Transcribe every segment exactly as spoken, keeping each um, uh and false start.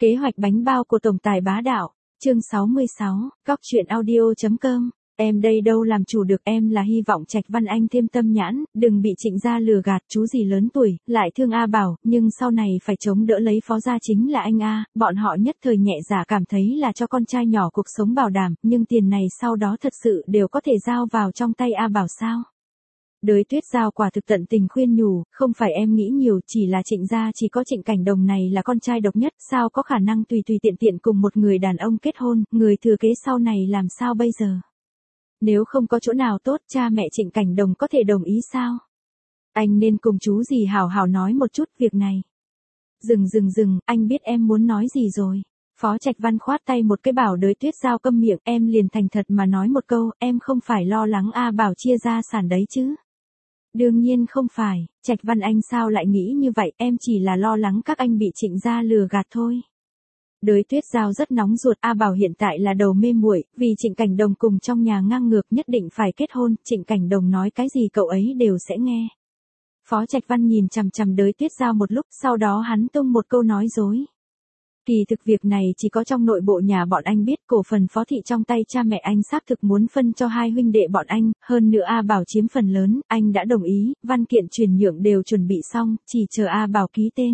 Kế hoạch bánh bao của tổng tài bá đạo, chương sáu mươi sáu, cóc truyện audio.com. Em đây đâu làm chủ được, em là hy vọng Trạch Văn Anh thêm tâm nhãn, đừng bị Trịnh gia lừa gạt, chú gì lớn tuổi, lại thương A Bảo, nhưng sau này phải chống đỡ lấy phó gia chính là anh A, bọn họ nhất thời nhẹ dạ cảm thấy là cho con trai nhỏ cuộc sống bảo đảm, nhưng tiền này sau đó thật sự đều có thể giao vào trong tay A Bảo sao? Đới Tuyết Giao quả thực tận tình khuyên nhủ, không phải em nghĩ nhiều, chỉ là Trịnh gia chỉ có Trịnh Cảnh Đồng này là con trai độc nhất, sao có khả năng tùy tùy tiện tiện cùng một người đàn ông kết hôn, người thừa kế sau này làm sao bây giờ? Nếu không có chỗ nào tốt, cha mẹ Trịnh Cảnh Đồng có thể đồng ý sao? Anh nên cùng chú gì hảo hảo nói một chút việc này. Dừng dừng dừng, anh biết em muốn nói gì rồi. Phó Trạch Văn khoát tay một cái bảo Đới Tuyết Giao câm miệng, em liền thành thật mà nói một câu, em không phải lo lắng A Bảo chia gia sản đấy chứ. Đương nhiên không phải, Trạch Văn Anh sao lại nghĩ như vậy, em chỉ là lo lắng các anh bị Trịnh gia lừa gạt thôi. Đới Tuyết Giao rất nóng ruột, A Bảo hiện tại là đầu mê muội, vì Trịnh Cảnh Đồng cùng trong nhà ngang ngược nhất định phải kết hôn, Trịnh Cảnh Đồng nói cái gì cậu ấy đều sẽ nghe. Phó Trạch Văn nhìn chằm chằm Đới Tuyết Giao một lúc, sau đó hắn tung một câu nói dối. Kỳ thực việc này chỉ có trong nội bộ nhà bọn anh biết, cổ phần Phó thị trong tay cha mẹ anh xác thực muốn phân cho hai huynh đệ bọn anh, hơn nữa A Bảo chiếm phần lớn, anh đã đồng ý, văn kiện chuyển nhượng đều chuẩn bị xong, chỉ chờ A Bảo ký tên.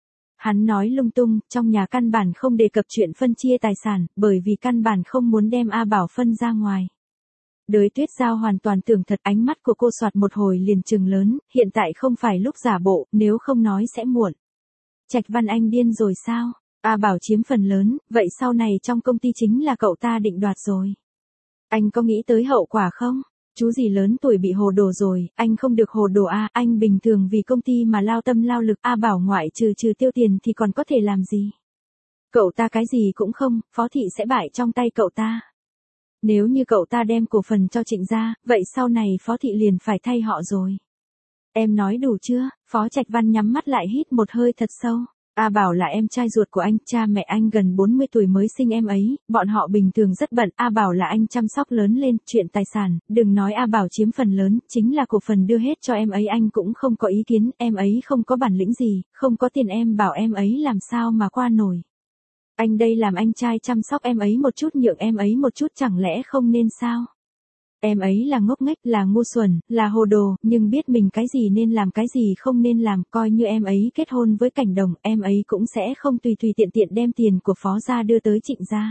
Hắn nói lung tung, trong nhà căn bản không đề cập chuyện phân chia tài sản, bởi vì căn bản không muốn đem A Bảo phân ra ngoài. Đới Tuyết Giao hoàn toàn tưởng thật, ánh mắt của cô xoạt một hồi liền trừng lớn, hiện tại không phải lúc giả bộ, nếu không nói sẽ muộn. Trạch Văn Anh điên rồi sao? A Bảo chiếm phần lớn, vậy sau này trong công ty chính là cậu ta định đoạt rồi. Anh có nghĩ tới hậu quả không? Chú gì lớn tuổi bị hồ đồ rồi, anh không được hồ đồ A, anh bình thường vì công ty mà lao tâm lao lực, A Bảo ngoại trừ trừ tiêu tiền thì còn có thể làm gì? Cậu ta cái gì cũng không, Phó thị sẽ bại trong tay cậu ta. Nếu như cậu ta đem cổ phần cho Trịnh gia, vậy sau này Phó thị liền phải thay họ rồi. Em nói đủ chưa? Phó Trạch Văn nhắm mắt lại hít một hơi thật sâu. A Bảo là em trai ruột của anh, cha mẹ anh gần bốn mươi tuổi mới sinh em ấy, bọn họ bình thường rất bận, A Bảo là anh chăm sóc lớn lên, chuyện tài sản, đừng nói A Bảo chiếm phần lớn, chính là cổ phần đưa hết cho em ấy anh cũng không có ý kiến, em ấy không có bản lĩnh gì, không có tiền em bảo em ấy làm sao mà qua nổi. Anh đây làm anh trai chăm sóc em ấy một chút nhượng em ấy một chút chẳng lẽ không nên sao? Em ấy là ngốc nghếch, là ngu xuẩn, là hồ đồ, nhưng biết mình cái gì nên làm cái gì không nên làm, coi như em ấy kết hôn với Cảnh Đồng, em ấy cũng sẽ không tùy tùy tiện tiện đem tiền của Phó gia đưa tới Trịnh gia.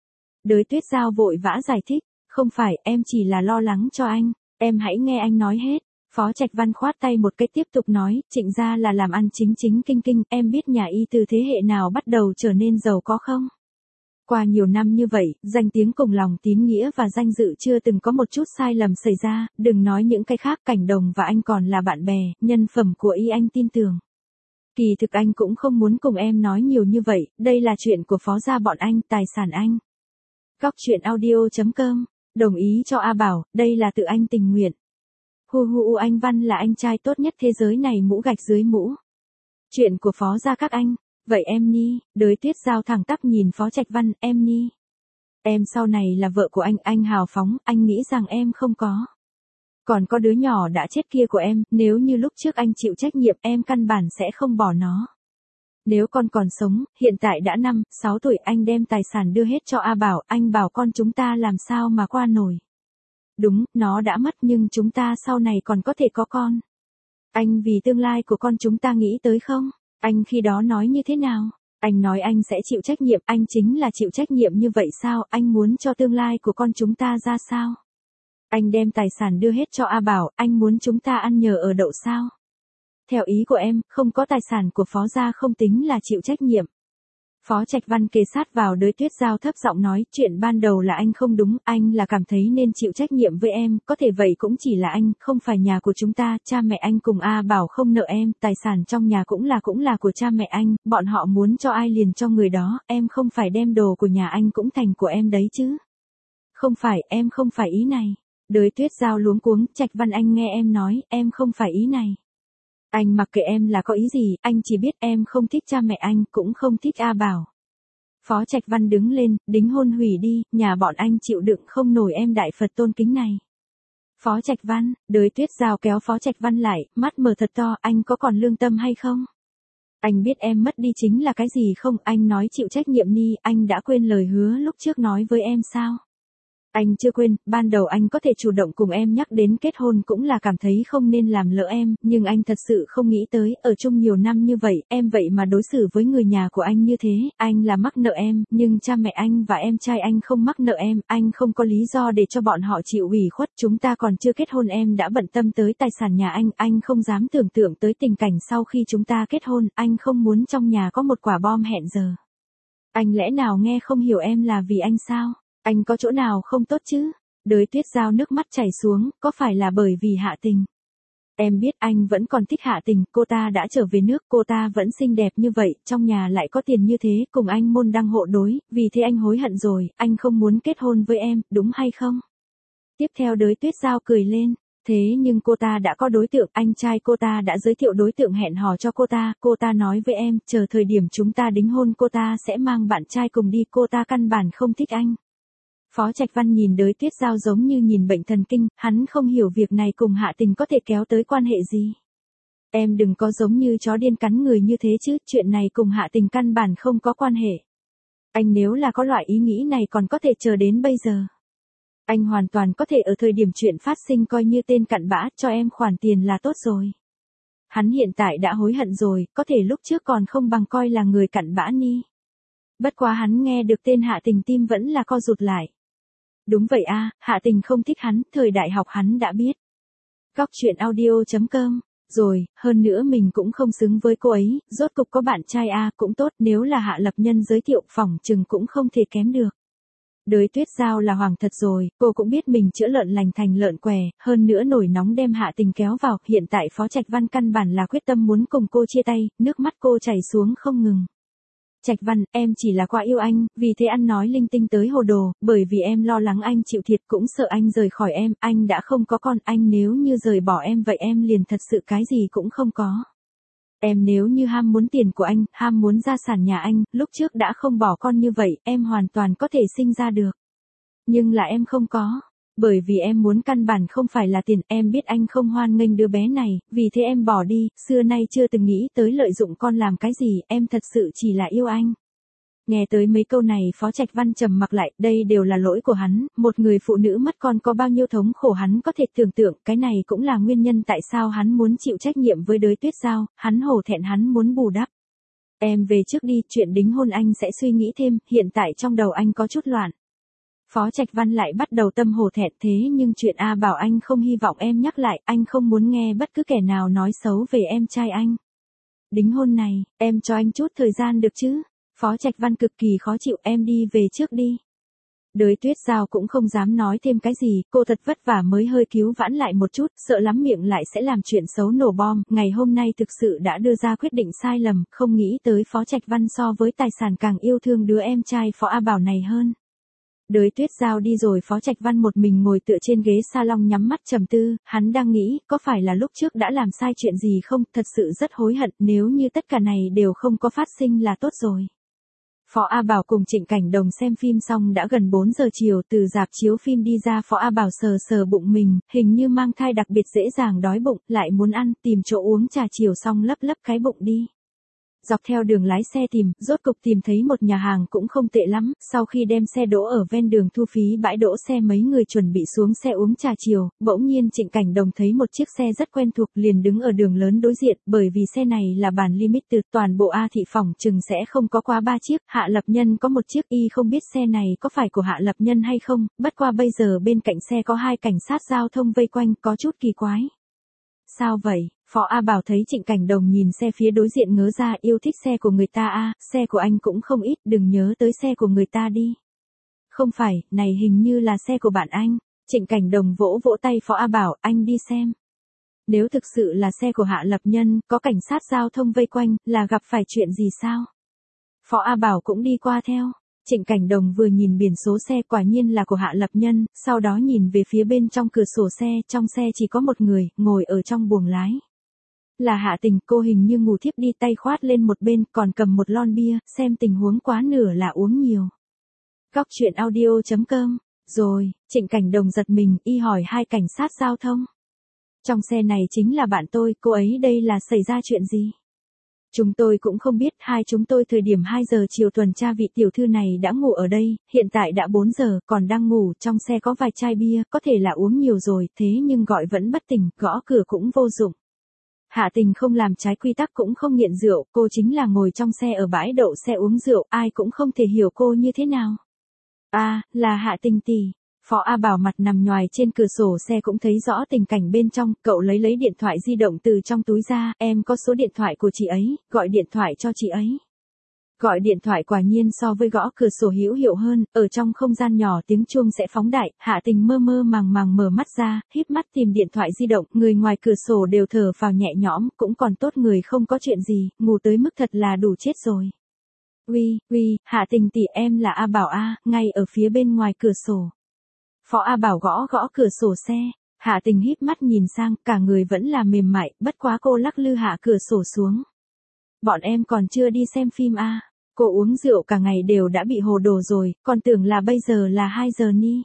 Đới Tuyết Giao vội vã giải thích, không phải, em chỉ là lo lắng cho anh, em hãy nghe anh nói hết. Phó Trạch Văn khoát tay một cái tiếp tục nói, Trịnh gia là làm ăn chính chính kinh kinh, em biết nhà y từ thế hệ nào bắt đầu trở nên giàu có không? Qua nhiều năm như vậy, danh tiếng cùng lòng tín nghĩa và danh dự chưa từng có một chút sai lầm xảy ra, đừng nói những cái khác, Cảnh Đồng và anh còn là bạn bè, nhân phẩm của y anh tin tưởng. Kỳ thực anh cũng không muốn cùng em nói nhiều như vậy, đây là chuyện của Phó gia bọn anh, tài sản anh. Cóc truyện audio.com, đồng ý cho A Bảo, đây là tự anh tình nguyện. Hu hu anh Văn là anh trai tốt nhất thế giới này, mũ gạch dưới mũ. Chuyện của Phó gia các anh. Vậy em Nhi, Đới Tuyết Giao thẳng tắp nhìn Phó Trạch Văn, em Nhi. Em sau này là vợ của anh, anh hào phóng, anh nghĩ rằng em không có. Còn có đứa nhỏ đã chết kia của em, nếu như lúc trước anh chịu trách nhiệm em căn bản sẽ không bỏ nó. Nếu con còn sống, hiện tại đã năm, sáu tuổi anh đem tài sản đưa hết cho A Bảo, anh bảo con chúng ta làm sao mà qua nổi. Đúng, nó đã mất nhưng chúng ta sau này còn có thể có con. Anh vì tương lai của con chúng ta nghĩ tới không? Anh khi đó nói như thế nào? Anh nói anh sẽ chịu trách nhiệm, anh chính là chịu trách nhiệm như vậy sao? Anh muốn cho tương lai của con chúng ta ra sao? Anh đem tài sản đưa hết cho A Bảo, anh muốn chúng ta ăn nhờ ở đậu sao? Theo ý của em, không có tài sản của Phó gia không tính là chịu trách nhiệm. Phó Trạch Văn kề sát vào Đới Tuyết Giao thấp giọng nói, chuyện ban đầu là anh không đúng, anh là cảm thấy nên chịu trách nhiệm với em, có thể vậy cũng chỉ là anh, không phải nhà của chúng ta, cha mẹ anh cùng A Bảo không nợ em, tài sản trong nhà cũng là cũng là của cha mẹ anh, bọn họ muốn cho ai liền cho người đó, em không phải đem đồ của nhà anh cũng thành của em đấy chứ. Không phải, em không phải ý này. Đới Tuyết Giao luống cuống, Trạch Văn Anh nghe em nói, em không phải ý này. Anh mặc kệ em là có ý gì, anh chỉ biết em không thích cha mẹ anh, cũng không thích A Bảo. Phó Trạch Văn đứng lên, đính hôn hủy đi, nhà bọn anh chịu đựng không nổi em đại Phật tôn kính này. Phó Trạch Văn, Đới Tuyết Giao kéo Phó Trạch Văn lại, mắt mở thật to, anh có còn lương tâm hay không? Anh biết em mất đi chính là cái gì không, anh nói chịu trách nhiệm đi, anh đã quên lời hứa lúc trước nói với em sao? Anh chưa quên, ban đầu anh có thể chủ động cùng em nhắc đến kết hôn cũng là cảm thấy không nên làm lỡ em, nhưng anh thật sự không nghĩ tới, ở chung nhiều năm như vậy, em vậy mà đối xử với người nhà của anh như thế, anh là mắc nợ em, nhưng cha mẹ anh và em trai anh không mắc nợ em, anh không có lý do để cho bọn họ chịu ủy khuất, chúng ta còn chưa kết hôn em đã bận tâm tới tài sản nhà anh, anh không dám tưởng tượng tới tình cảnh sau khi chúng ta kết hôn, anh không muốn trong nhà có một quả bom hẹn giờ. Anh lẽ nào nghe không hiểu em là vì anh sao? Anh có chỗ nào không tốt chứ? Đới Tuyết Giao nước mắt chảy xuống, có phải là bởi vì Hạ Tình? Em biết anh vẫn còn thích Hạ Tình, cô ta đã trở về nước, cô ta vẫn xinh đẹp như vậy, trong nhà lại có tiền như thế, cùng anh môn đăng hộ đối, vì thế anh hối hận rồi, anh không muốn kết hôn với em, đúng hay không? Tiếp theo Đới Tuyết Giao cười lên, thế nhưng cô ta đã có đối tượng, anh trai cô ta đã giới thiệu đối tượng hẹn hò cho cô ta, cô ta nói với em, chờ thời điểm chúng ta đính hôn cô ta sẽ mang bạn trai cùng đi, cô ta căn bản không thích anh. Phó Trạch Văn nhìn Đới Tuyết Giao giống như nhìn bệnh thần kinh, hắn không hiểu việc này cùng Hạ Tình có thể kéo tới quan hệ gì. Em đừng có giống như chó điên cắn người như thế chứ, chuyện này cùng Hạ Tình căn bản không có quan hệ. Anh nếu là có loại ý nghĩ này còn có thể chờ đến bây giờ. Anh hoàn toàn có thể ở thời điểm chuyện phát sinh coi như tên cặn bã, cho em khoản tiền là tốt rồi. Hắn hiện tại đã hối hận rồi, có thể lúc trước còn không bằng coi là người cặn bã ni. Bất quá hắn nghe được tên Hạ Tình tim vẫn là co rụt lại. Đúng vậy a, Hạ Tình không thích hắn, thời đại học hắn đã biết. Góc truyện audio chấm com, rồi, hơn nữa mình cũng không xứng với cô ấy, rốt cục có bạn trai a, cũng tốt, nếu là Hạ Lập Nhân giới thiệu phỏng chừng cũng không thể kém được. Đới Tuyết Giao là hoàng thật rồi, cô cũng biết mình chữa lợn lành thành lợn què, hơn nữa nổi nóng đem Hạ Tình kéo vào, hiện tại Phó Trạch Văn căn bản là quyết tâm muốn cùng cô chia tay, nước mắt cô chảy xuống không ngừng. Trạch Văn, em chỉ là quá yêu anh, vì thế ăn nói linh tinh tới hồ đồ, bởi vì em lo lắng anh chịu thiệt cũng sợ anh rời khỏi em, anh đã không có con, anh nếu như rời bỏ em vậy em liền thật sự cái gì cũng không có. Em nếu như ham muốn tiền của anh, ham muốn gia sản nhà anh, lúc trước đã không bỏ con như vậy, em hoàn toàn có thể sinh ra được. Nhưng là em không có. Bởi vì em muốn căn bản không phải là tiền, em biết anh không hoan nghênh đứa bé này, vì thế em bỏ đi, xưa nay chưa từng nghĩ tới lợi dụng con làm cái gì, em thật sự chỉ là yêu anh. Nghe tới mấy câu này Phó Trạch Văn trầm mặc lại, đây đều là lỗi của hắn, một người phụ nữ mất con có bao nhiêu thống khổ hắn có thể tưởng tượng, cái này cũng là nguyên nhân tại sao hắn muốn chịu trách nhiệm với Đới Tuyết Giao, hắn hổ thẹn hắn muốn bù đắp. Em về trước đi, chuyện đính hôn anh sẽ suy nghĩ thêm, hiện tại trong đầu anh có chút loạn. Phó Trạch Văn lại bắt đầu tâm hổ thẹn thế nhưng chuyện A bảo anh không hy vọng em nhắc lại, anh không muốn nghe bất cứ kẻ nào nói xấu về em trai anh. Đính hôn này, em cho anh chút thời gian được chứ? Phó Trạch Văn cực kỳ khó chịu, em đi về trước đi. Đới Tuyết Giao cũng không dám nói thêm cái gì, cô thật vất vả mới hơi cứu vãn lại một chút, sợ lắm miệng lại sẽ làm chuyện xấu nổ bom, ngày hôm nay thực sự đã đưa ra quyết định sai lầm, không nghĩ tới Phó Trạch Văn so với tài sản càng yêu thương đứa em trai Phó A Bảo này hơn. Đới Tuyết Giao đi rồi Phó Trạch Văn một mình ngồi tựa trên ghế salon nhắm mắt trầm tư, hắn đang nghĩ, có phải là lúc trước đã làm sai chuyện gì không, thật sự rất hối hận, nếu như tất cả này đều không có phát sinh là tốt rồi. Phó A Bảo cùng Trịnh Cảnh Đồng xem phim xong đã gần bốn giờ chiều, từ rạp chiếu phim đi ra Phó A Bảo sờ sờ bụng mình, hình như mang thai đặc biệt dễ dàng đói bụng, lại muốn ăn, tìm chỗ uống trà chiều xong lấp lấp cái bụng đi. Dọc theo đường lái xe tìm, rốt cục tìm thấy một nhà hàng cũng không tệ lắm, sau khi đem xe đỗ ở ven đường thu phí bãi đỗ xe mấy người chuẩn bị xuống xe uống trà chiều, bỗng nhiên Trịnh Cảnh Đồng thấy một chiếc xe rất quen thuộc liền đứng ở đường lớn đối diện, bởi vì xe này là bản limited, toàn bộ A thị phòng chừng sẽ không có quá ba chiếc, Hạ Lập Nhân có một chiếc, y không biết xe này có phải của Hạ Lập Nhân hay không, bất qua bây giờ bên cạnh xe có hai cảnh sát giao thông vây quanh, có chút kỳ quái. Sao vậy? Phó A Bảo thấy Trịnh Cảnh Đồng nhìn xe phía đối diện ngớ ra, yêu thích xe của người ta a, xe của anh cũng không ít, đừng nhớ tới xe của người ta đi. Không phải, này hình như là xe của bạn anh. Trịnh Cảnh Đồng vỗ vỗ tay Phó A Bảo, anh đi xem. Nếu thực sự là xe của Hạ Lập Nhân, có cảnh sát giao thông vây quanh, là gặp phải chuyện gì sao? Phó A Bảo cũng đi qua theo. Trịnh Cảnh Đồng vừa nhìn biển số xe quả nhiên là của Hạ Lập Nhân, sau đó nhìn về phía bên trong cửa sổ xe, trong xe chỉ có một người, ngồi ở trong buồng lái. Là Hạ Tình, cô hình như ngủ thiếp đi, tay khoát lên một bên, còn cầm một lon bia, xem tình huống quá nửa là uống nhiều. Góc truyện audio chấm com, rồi, Trịnh Cảnh Đồng giật mình, y hỏi hai cảnh sát giao thông. Trong xe này chính là bạn tôi, cô ấy đây là xảy ra chuyện gì? Chúng tôi cũng không biết, hai chúng tôi thời điểm hai giờ chiều tuần tra vị tiểu thư này đã ngủ ở đây, hiện tại đã bốn giờ, còn đang ngủ, trong xe có vài chai bia, có thể là uống nhiều rồi, thế nhưng gọi vẫn bất tỉnh, gõ cửa cũng vô dụng. Hạ Tình không làm trái quy tắc cũng không nghiện rượu, cô chính là ngồi trong xe ở bãi đậu xe uống rượu, ai cũng không thể hiểu cô như thế nào. À, là Hạ Tình tỷ. Phó A Bảo mặt nằm nhoài trên cửa sổ xe cũng thấy rõ tình cảnh bên trong, cậu lấy lấy điện thoại di động từ trong túi ra, em có số điện thoại của chị ấy, gọi điện thoại cho chị ấy. Gọi điện thoại quả nhiên so với gõ cửa sổ hữu hiệu hơn, ở trong không gian nhỏ tiếng chuông sẽ phóng đại, Hạ Tình mơ mơ màng màng mở mắt ra, híp mắt tìm điện thoại di động, người ngoài cửa sổ đều thở phào nhẹ nhõm, cũng còn tốt người không có chuyện gì, ngủ tới mức thật là đủ chết rồi. Uy, uy, Hạ Tình tỷ em là A Bảo A, ngay ở phía bên ngoài cửa sổ. Phó A Bảo gõ gõ cửa sổ xe, Hạ Tình híp mắt nhìn sang, cả người vẫn là mềm mại, bất quá cô lắc lư hạ cửa sổ xuống. Bọn em còn chưa đi xem phim A. Cô uống rượu cả ngày đều đã bị hồ đồ rồi, còn tưởng là bây giờ là hai giờ ni.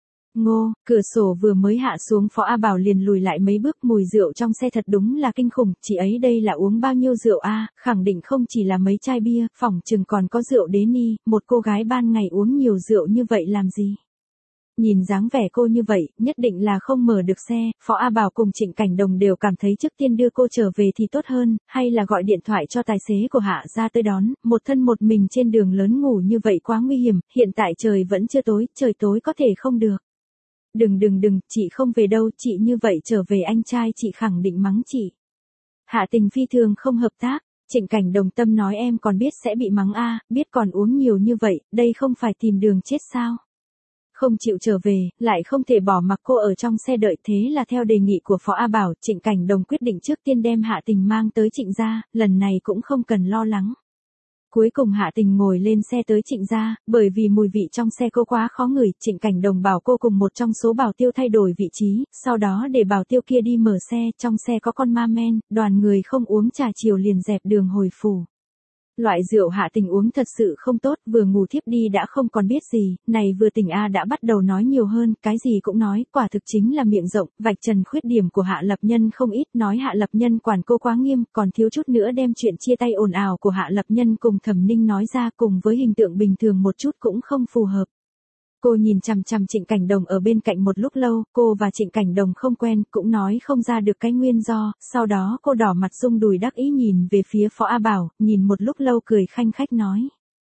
Ngô, cửa sổ vừa mới hạ xuống Phó A Bảo liền lùi lại mấy bước, mùi rượu trong xe thật đúng là kinh khủng, chị ấy đây là uống bao nhiêu rượu a? Khẳng định không chỉ là mấy chai bia, phỏng chừng còn có rượu đế ni, một cô gái ban ngày uống nhiều rượu như vậy làm gì? Nhìn dáng vẻ cô như vậy, nhất định là không mở được xe, Phó A Bảo cùng Trịnh Cảnh Đồng đều cảm thấy trước tiên đưa cô trở về thì tốt hơn, hay là gọi điện thoại cho tài xế của Hạ ra tới đón, một thân một mình trên đường lớn ngủ như vậy quá nguy hiểm, hiện tại trời vẫn chưa tối, trời tối có thể không được. Đừng đừng đừng, chị không về đâu, chị như vậy trở về anh trai chị khẳng định mắng chị. Hạ Tình phi thường không hợp tác, Trịnh Cảnh Đồng tâm nói em còn biết sẽ bị mắng a, biết còn uống nhiều như vậy, đây không phải tìm đường chết sao? Không chịu trở về, lại không thể bỏ mặc cô ở trong xe đợi, thế là theo đề nghị của Phó A Bảo, Trịnh Cảnh Đồng quyết định trước tiên đem Hạ Tình mang tới Trịnh gia, lần này cũng không cần lo lắng. Cuối cùng Hạ Tình ngồi lên xe tới Trịnh gia, bởi vì mùi vị trong xe cô quá khó ngửi, Trịnh Cảnh Đồng bảo cô cùng một trong số bảo tiêu thay đổi vị trí, sau đó để bảo tiêu kia đi mở xe, trong xe có con ma men, đoàn người không uống trà chiều liền dẹp đường hồi phủ. Loại rượu Hạ Tình uống thật sự không tốt, vừa ngủ thiếp đi đã không còn biết gì, này vừa tỉnh A đã bắt đầu nói nhiều hơn, cái gì cũng nói, quả thực chính là miệng rộng, vạch trần khuyết điểm của Hạ Lập Nhân không ít, nói Hạ Lập Nhân quản cô quá nghiêm, còn thiếu chút nữa đem chuyện chia tay ồn ào của Hạ Lập Nhân cùng Thẩm Ninh nói ra, cùng với hình tượng bình thường một chút cũng không phù hợp. Cô nhìn chằm chằm Trịnh Cảnh Đồng ở bên cạnh một lúc lâu, cô và Trịnh Cảnh Đồng không quen, cũng nói không ra được cái nguyên do, sau đó cô đỏ mặt rung đùi đắc ý nhìn về phía Phó A Bảo, nhìn một lúc lâu cười khanh khách nói.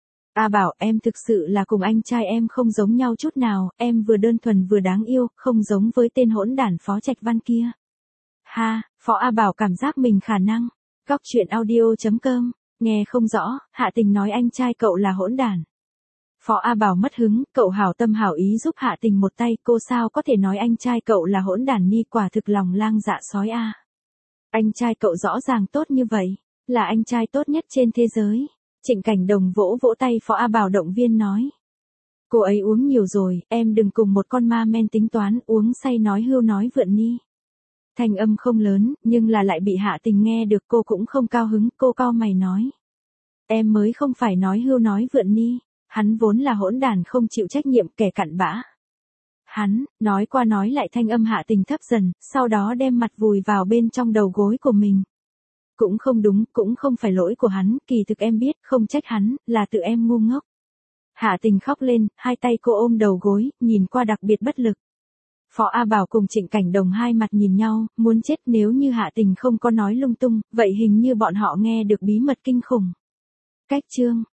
A Bảo, em thực sự là cùng anh trai em không giống nhau chút nào, em vừa đơn thuần vừa đáng yêu, không giống với tên hỗn đản Phó Trạch Văn kia. Ha, Phó A Bảo cảm giác mình khả năng. Góc truyện audio chấm com, nghe không rõ, Hạ Tình nói anh trai cậu là hỗn đản. Phó A Bảo mất hứng, cậu hảo tâm hảo ý giúp Hạ Tình một tay, cô sao có thể nói anh trai cậu là hỗn đản ni, quả thực lòng lang dạ sói a. Anh trai cậu rõ ràng tốt như vậy, là anh trai tốt nhất trên thế giới. Trịnh Cảnh Đồng vỗ vỗ tay Phó A Bảo động viên nói. Cô ấy uống nhiều rồi, em đừng cùng một con ma men tính toán, uống say nói hưu nói vượn ni. Thanh âm không lớn, nhưng là lại bị Hạ Tình nghe được, cô cũng không cao hứng, cô cau mày nói. Em mới không phải nói hưu nói vượn ni. Hắn vốn là hỗn đản không chịu trách nhiệm, kẻ cặn bã. Hắn, nói qua nói lại thanh âm Hạ Tình thấp dần, sau đó đem mặt vùi vào bên trong đầu gối của mình. Cũng không đúng, cũng không phải lỗi của hắn, kỳ thực em biết, không trách hắn, là tự em ngu ngốc. Hạ Tình khóc lên, hai tay cô ôm đầu gối, nhìn qua đặc biệt bất lực. Phó A Bảo cùng Trịnh Cảnh Đồng hai mặt nhìn nhau, muốn chết, nếu như Hạ Tình không có nói lung tung, vậy hình như bọn họ nghe được bí mật kinh khủng. Cách chương